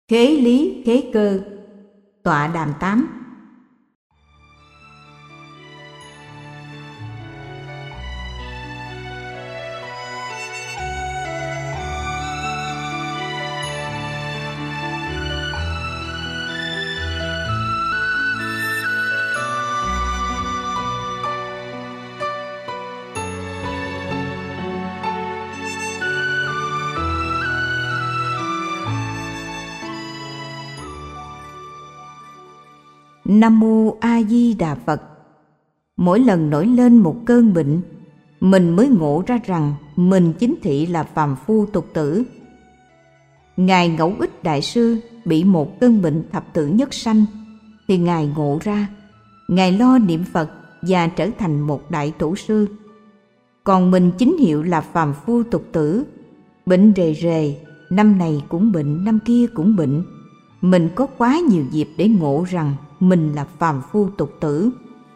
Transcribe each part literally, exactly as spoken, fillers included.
Khế lý khế cơ. Tọa đàm tám. Nam mô A Di Đà Phật. Mỗi lần nổi lên một cơn bệnh, mình mới ngộ ra rằng mình chính thị là phàm phu tục tử. Ngài Ngẫu Ích Đại Sư bị một cơn bệnh thập tử nhất sanh, thì Ngài ngộ ra, Ngài lo niệm Phật và trở thành một đại tổ sư. Còn mình chính hiệu là phàm phu tục tử, bệnh rề rề, năm này cũng bệnh, năm kia cũng bệnh. Mình có quá nhiều dịp để ngộ rằng mình là phàm phu tục tử.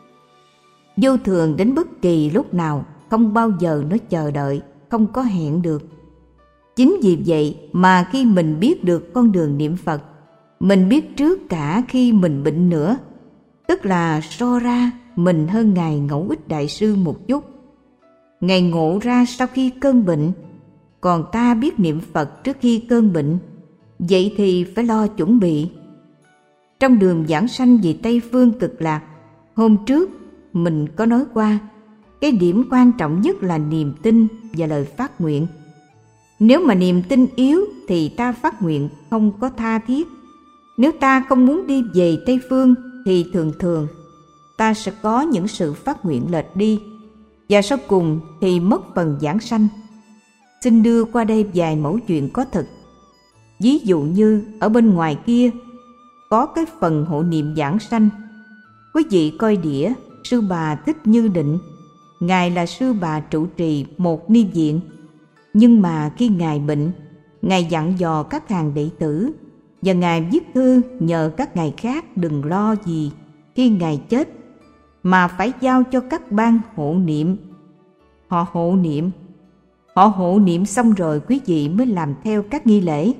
Vô thường đến bất kỳ lúc nào, không bao giờ nó chờ đợi, không có hẹn được. Chính vì vậy mà khi mình biết được con đường niệm Phật, mình biết trước cả khi mình bệnh nữa, tức là so ra mình hơn Ngài Ngẫu Ích Đại Sư một chút. Ngài ngộ ra sau khi cơn bệnh, còn ta biết niệm Phật trước khi cơn bệnh, vậy thì phải lo chuẩn bị. Trong đường giảng sanh về Tây Phương Cực Lạc, hôm trước mình có nói qua, cái điểm quan trọng nhất là niềm tin và lời phát nguyện. Nếu mà niềm tin yếu thì ta phát nguyện không có tha thiết. Nếu ta không muốn đi về Tây Phương thì thường thường ta sẽ có những sự phát nguyện lệch đi, và sau cùng thì mất phần giảng sanh. Xin đưa qua đây vài mẫu chuyện có thực. Ví dụ như ở bên ngoài kia có cái phần hộ niệm giảng sanh. Quý vị coi đĩa Sư Bà Thích Như Định. Ngài là sư bà trụ trì một ni viện, nhưng mà khi Ngài bệnh, Ngài dặn dò các hàng đệ tử, và Ngài viết thư nhờ các ngài khác đừng lo gì khi Ngài chết, mà phải giao cho các ban hộ niệm. Họ hộ niệm, họ hộ niệm xong rồi quý vị mới làm theo các nghi lễ.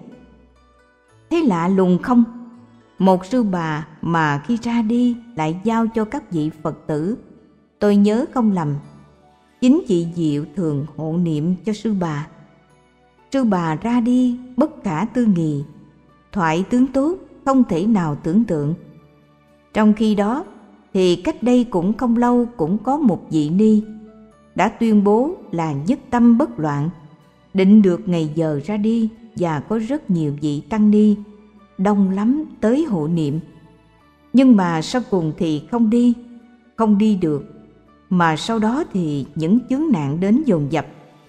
Thế lạ lùng không? Một sư bà mà khi ra đi lại giao cho các vị Phật tử. Tôi nhớ không lầm, chính chị Diệu thường hộ niệm cho sư bà. Sư bà ra đi bất khả tư nghị, thoại tướng tốt không thể nào tưởng tượng. Trong khi đó thì cách đây cũng không lâu cũng có một vị ni đã tuyên bố là nhất tâm bất loạn, định được ngày giờ ra đi, và có rất nhiều vị tăng ni đông lắm tới hộ niệm. Nhưng mà sau cùng thì không đi, không đi được, mà sau đó thì những chướng nạn đến dồn dập.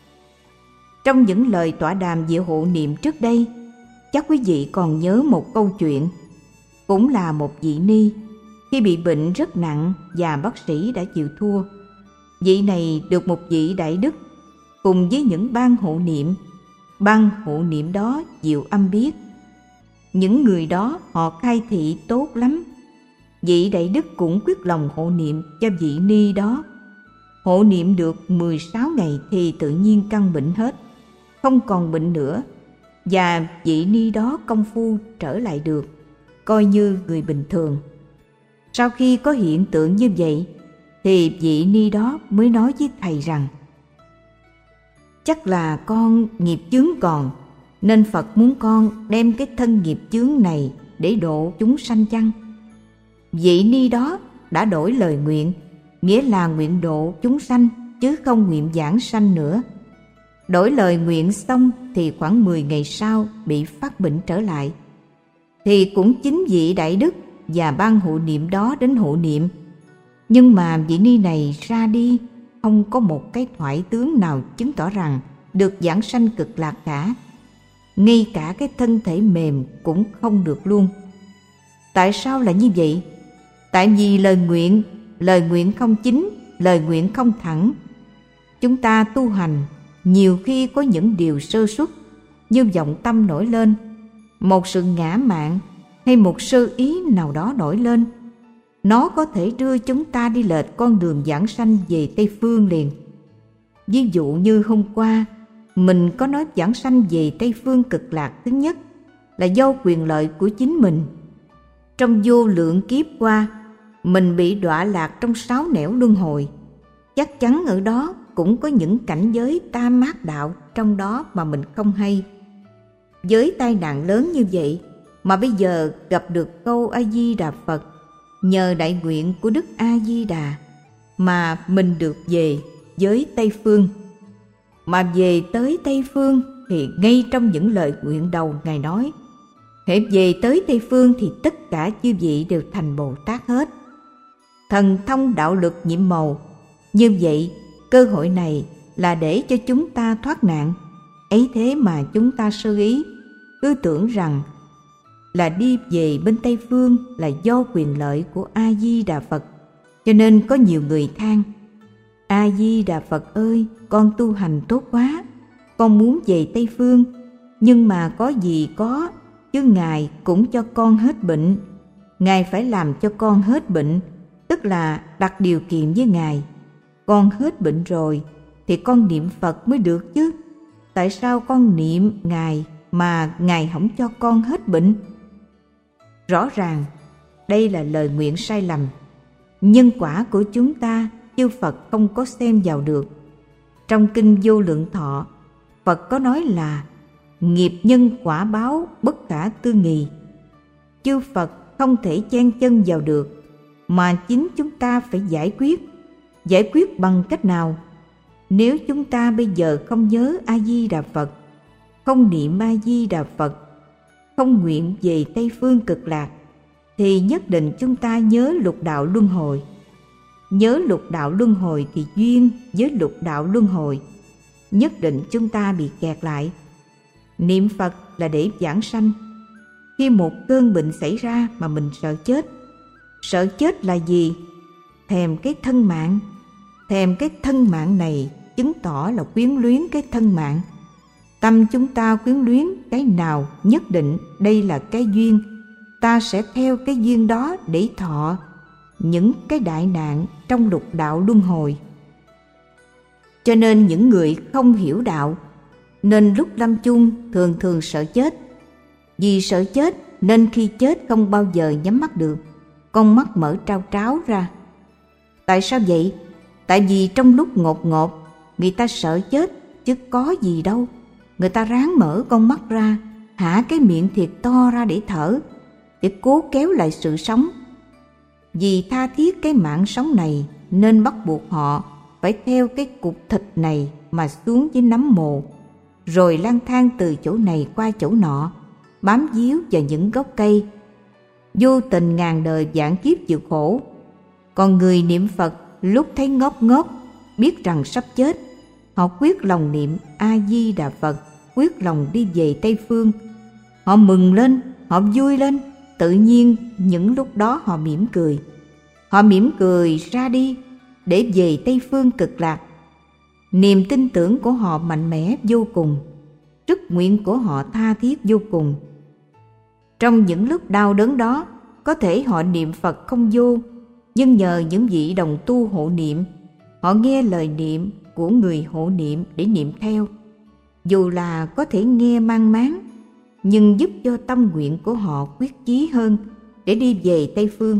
Trong những lời tọa đàm về hộ niệm trước đây, chắc quý vị còn nhớ một câu chuyện. Cũng là một vị ni, khi bị bệnh rất nặng và bác sĩ đã chịu thua. Vị này được một vị đại đức cùng với những ban hộ niệm. Ban hộ niệm đó Diệu Âm biết. Những người đó họ khai thị tốt lắm. Vị đại đức cũng quyết lòng hộ niệm cho vị ni đó. Hộ niệm được mười sáu ngày thì tự nhiên căn bệnh hết, không còn bệnh nữa, và vị ni đó công phu trở lại được, coi như người bình thường. Sau khi có hiện tượng như vậy thì vị ni đó mới nói với thầy rằng: chắc là con nghiệp chướng còn, nên Phật muốn con đem cái thân nghiệp chướng này để độ chúng sanh chăng? Vị ni đó đã đổi lời nguyện, nghĩa là nguyện độ chúng sanh chứ không nguyện giảng sanh nữa. Đổi lời nguyện xong thì khoảng mười ngày sau bị phát bệnh trở lại. Thì cũng chính vị đại đức và ban hộ niệm đó đến hộ niệm, nhưng mà vị ni này ra đi không có một cái thoại tướng nào chứng tỏ rằng được giảng sanh cực lạc cả. Ngay cả cái thân thể mềm cũng không được luôn. Tại sao là như vậy? Tại vì lời nguyện, lời nguyện không chính, lời nguyện không thẳng. Chúng ta tu hành nhiều khi có những điều sơ suất như vọng tâm nổi lên, một sự ngã mạn hay một sơ ý nào đó nổi lên. Nó có thể đưa chúng ta đi lệch con đường giảng sanh về Tây Phương liền. Ví dụ như hôm qua mình có nói giảng sanh về Tây Phương Cực Lạc thứ nhất, là do quyền lợi của chính mình. Trong vô lượng kiếp qua, mình bị đọa lạc trong sáu nẻo luân hồi. Chắc chắn ở đó cũng có những cảnh giới tam mát đạo trong đó mà mình không hay. Với tai nạn lớn như vậy mà bây giờ gặp được câu A Di Đà Phật, nhờ đại nguyện của Đức A Di Đà mà mình được về với Tây Phương. Mà về tới Tây Phương thì ngay trong những lời nguyện đầu Ngài nói, hễ về tới Tây Phương thì tất cả chư vị đều thành Bồ Tát hết. Thần thông đạo lực nhiệm màu. Như vậy, cơ hội này là để cho chúng ta thoát nạn. Ấy thế mà chúng ta sơ ý, cứ tưởng rằng là đi về bên Tây Phương là do quyền lợi của A Di Đà Phật. Cho nên có nhiều người than: A Di Đà Phật ơi, con tu hành tốt quá, con muốn về Tây Phương, nhưng mà có gì có, chứ Ngài cũng cho con hết bệnh. Ngài phải làm cho con hết bệnh, tức là đặt điều kiện với Ngài. Con hết bệnh rồi thì con niệm Phật mới được chứ. Tại sao con niệm Ngài mà Ngài không cho con hết bệnh? Rõ ràng đây là lời nguyện sai lầm. Nhân quả của chúng ta chư Phật không có xem vào được. Trong kinh Vô Lượng Thọ, Phật có nói là nghiệp nhân quả báo bất khả tư nghị. Chư Phật không thể chen chân vào được, mà chính chúng ta phải giải quyết. Giải quyết bằng cách nào? Nếu chúng ta bây giờ không nhớ A Di Đà Phật, không niệm A Di Đà Phật, không nguyện về Tây Phương Cực Lạc, thì nhất định chúng ta nhớ lục đạo luân hồi. Nhớ lục đạo luân hồi thì duyên với lục đạo luân hồi, nhất định chúng ta bị kẹt lại. Niệm Phật là để vãng sanh. Khi một cơn bệnh xảy ra mà mình sợ chết, sợ chết là gì? Thèm cái thân mạng. Thèm cái thân mạng này chứng tỏ là quyến luyến cái thân mạng. Tâm chúng ta quyến luyến cái nào, nhất định đây là cái duyên. Ta sẽ theo cái duyên đó để thọ những cái đại nạn trong lục đạo luân hồi. Cho nên những người không hiểu đạo nên lúc lâm chung thường thường sợ chết. Vì sợ chết nên khi chết không bao giờ nhắm mắt được, con mắt mở trao tráo ra. Tại sao vậy? Tại vì trong lúc ngột ngột người ta sợ chết chứ có gì đâu. Người ta ráng mở con mắt ra, hả cái miệng thiệt to ra để thở, để cố kéo lại sự sống. Vì tha thiết cái mạng sống này nên bắt buộc họ phải theo cái cục thịt này mà xuống với nấm mồ, rồi lang thang từ chỗ này qua chỗ nọ, bám víu vào những gốc cây, vô tình ngàn đời vạn kiếp chịu khổ. Còn người niệm Phật lúc thấy ngốc ngốc, biết rằng sắp chết, họ quyết lòng niệm A Di Đà Phật, quyết lòng đi về Tây Phương. Họ mừng lên, họ vui lên, tự nhiên những lúc đó họ mỉm cười. Họ mỉm cười ra đi để về Tây Phương Cực Lạc. Niềm tin tưởng của họ mạnh mẽ vô cùng, sức nguyện của họ tha thiết vô cùng. Trong những lúc đau đớn đó, có thể họ niệm Phật không vô, nhưng nhờ những vị đồng tu hộ niệm, họ nghe lời niệm của người hộ niệm để niệm theo. Dù là có thể nghe mang máng, nhưng giúp cho tâm nguyện của họ quyết chí hơn để đi về Tây Phương.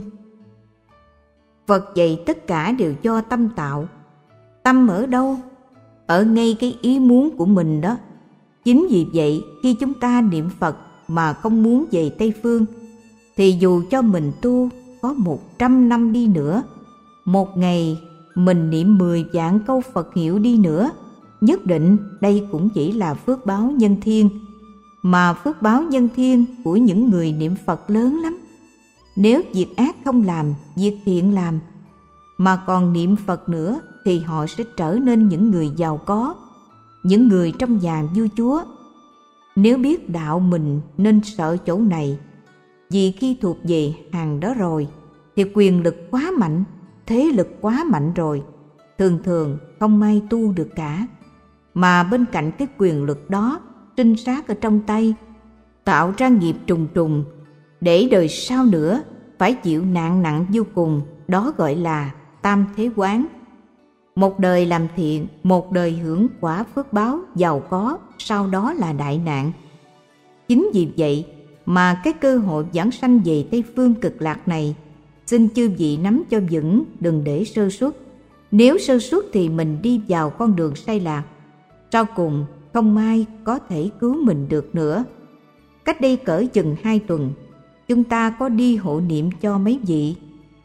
Phật dạy tất cả đều do tâm tạo. Tâm ở đâu? Ở ngay cái ý muốn của mình đó. Chính vì vậy, khi chúng ta niệm Phật mà không muốn về Tây Phương, thì dù cho mình tu có một trăm năm đi nữa, một ngày mình niệm mười vạn câu Phật hiệu đi nữa, nhất định đây cũng chỉ là phước báo nhân thiên. Mà phước báo nhân thiên của những người niệm Phật lớn lắm. Nếu việc ác không làm, việc thiện làm, mà còn niệm Phật nữa, thì họ sẽ trở nên những người giàu có, những người trong nhà vua chúa. Nếu biết đạo mình nên sợ chỗ này, vì khi thuộc về hàng đó rồi, thì quyền lực quá mạnh, thế lực quá mạnh rồi, thường thường không ai tu được cả. Mà bên cạnh cái quyền lực đó, trinh sát ở trong tay, tạo ra nghiệp trùng trùng, để đời sau nữa phải chịu nạn nặng vô cùng, đó gọi là tam thế quán. Một đời làm thiện, một đời hưởng quả phước báo giàu có, sau đó là đại nạn. Chính vì vậy, mà cái cơ hội giảng sanh về Tây Phương Cực Lạc này, xin chư vị nắm cho vững, đừng để sơ suất. Nếu sơ suất thì mình đi vào con đường sai lạc, sau cùng không ai có thể cứu mình được nữa. Cách đây cỡ chừng hai tuần, chúng ta có đi hộ niệm cho mấy vị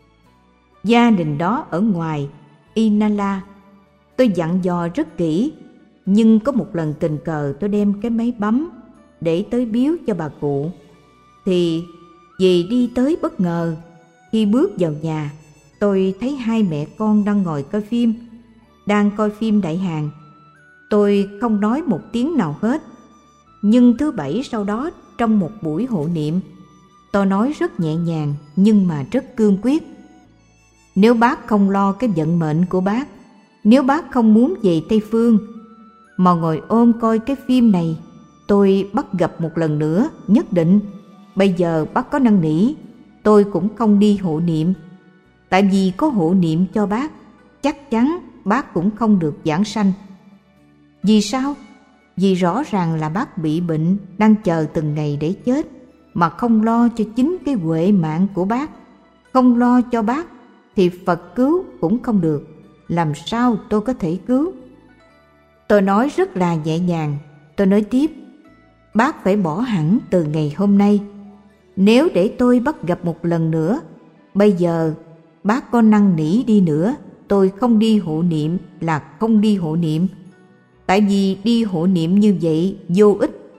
gia đình đó ở ngoài Inala. Tôi dặn dò rất kỹ, nhưng có một lần tình cờ tôi đem cái máy bấm để tới biếu cho bà cụ, thì vì đi tới bất ngờ, khi bước vào nhà, tôi thấy hai mẹ con đang ngồi coi phim, đang coi phim Đại Hàn. Tôi không nói một tiếng nào hết, nhưng thứ bảy sau đó trong một buổi hộ niệm, tôi nói rất nhẹ nhàng nhưng mà rất cương quyết. Nếu bác không lo cái vận mệnh của bác, nếu bác không muốn về Tây Phương mà ngồi ôm coi cái phim này, tôi bắt gặp một lần nữa nhất định. Bây giờ bác có năn nỉ, tôi cũng không đi hộ niệm. Tại vì có hộ niệm cho bác, chắc chắn bác cũng không được giảng sanh. Vì sao? Vì rõ ràng là bác bị bệnh, đang chờ từng ngày để chết, mà không lo cho chính cái huệ mạng của bác. Không lo cho bác thì Phật cứu cũng không được. Làm sao tôi có thể cứu? Tôi nói rất là nhẹ nhàng. Tôi nói tiếp, bác phải bỏ hẳn từ ngày hôm nay. Nếu để tôi bắt gặp một lần nữa, bây giờ bác có năn nỉ đi nữa, tôi không đi hộ niệm là không đi hộ niệm. Tại vì đi hộ niệm như vậy vô ích.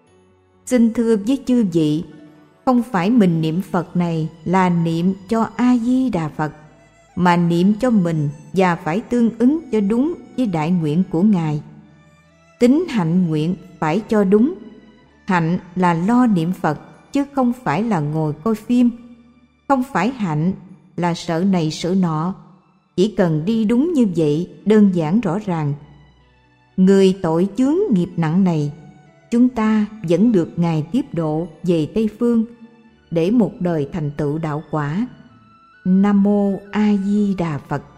Xin thưa với chư vị, không phải mình niệm Phật này là niệm cho A-di-đà Phật, mà niệm cho mình và phải tương ứng cho đúng với đại nguyện của Ngài. Tính hạnh nguyện phải cho đúng. Hạnh là lo niệm Phật, chứ không phải là ngồi coi phim. Không phải hạnh là sợ này sợ nọ. Chỉ cần đi đúng như vậy, đơn giản rõ ràng. Người tội chướng nghiệp nặng này, chúng ta vẫn được Ngài tiếp độ về Tây Phương để một đời thành tựu đạo quả. Nam mô A Di Đà Phật.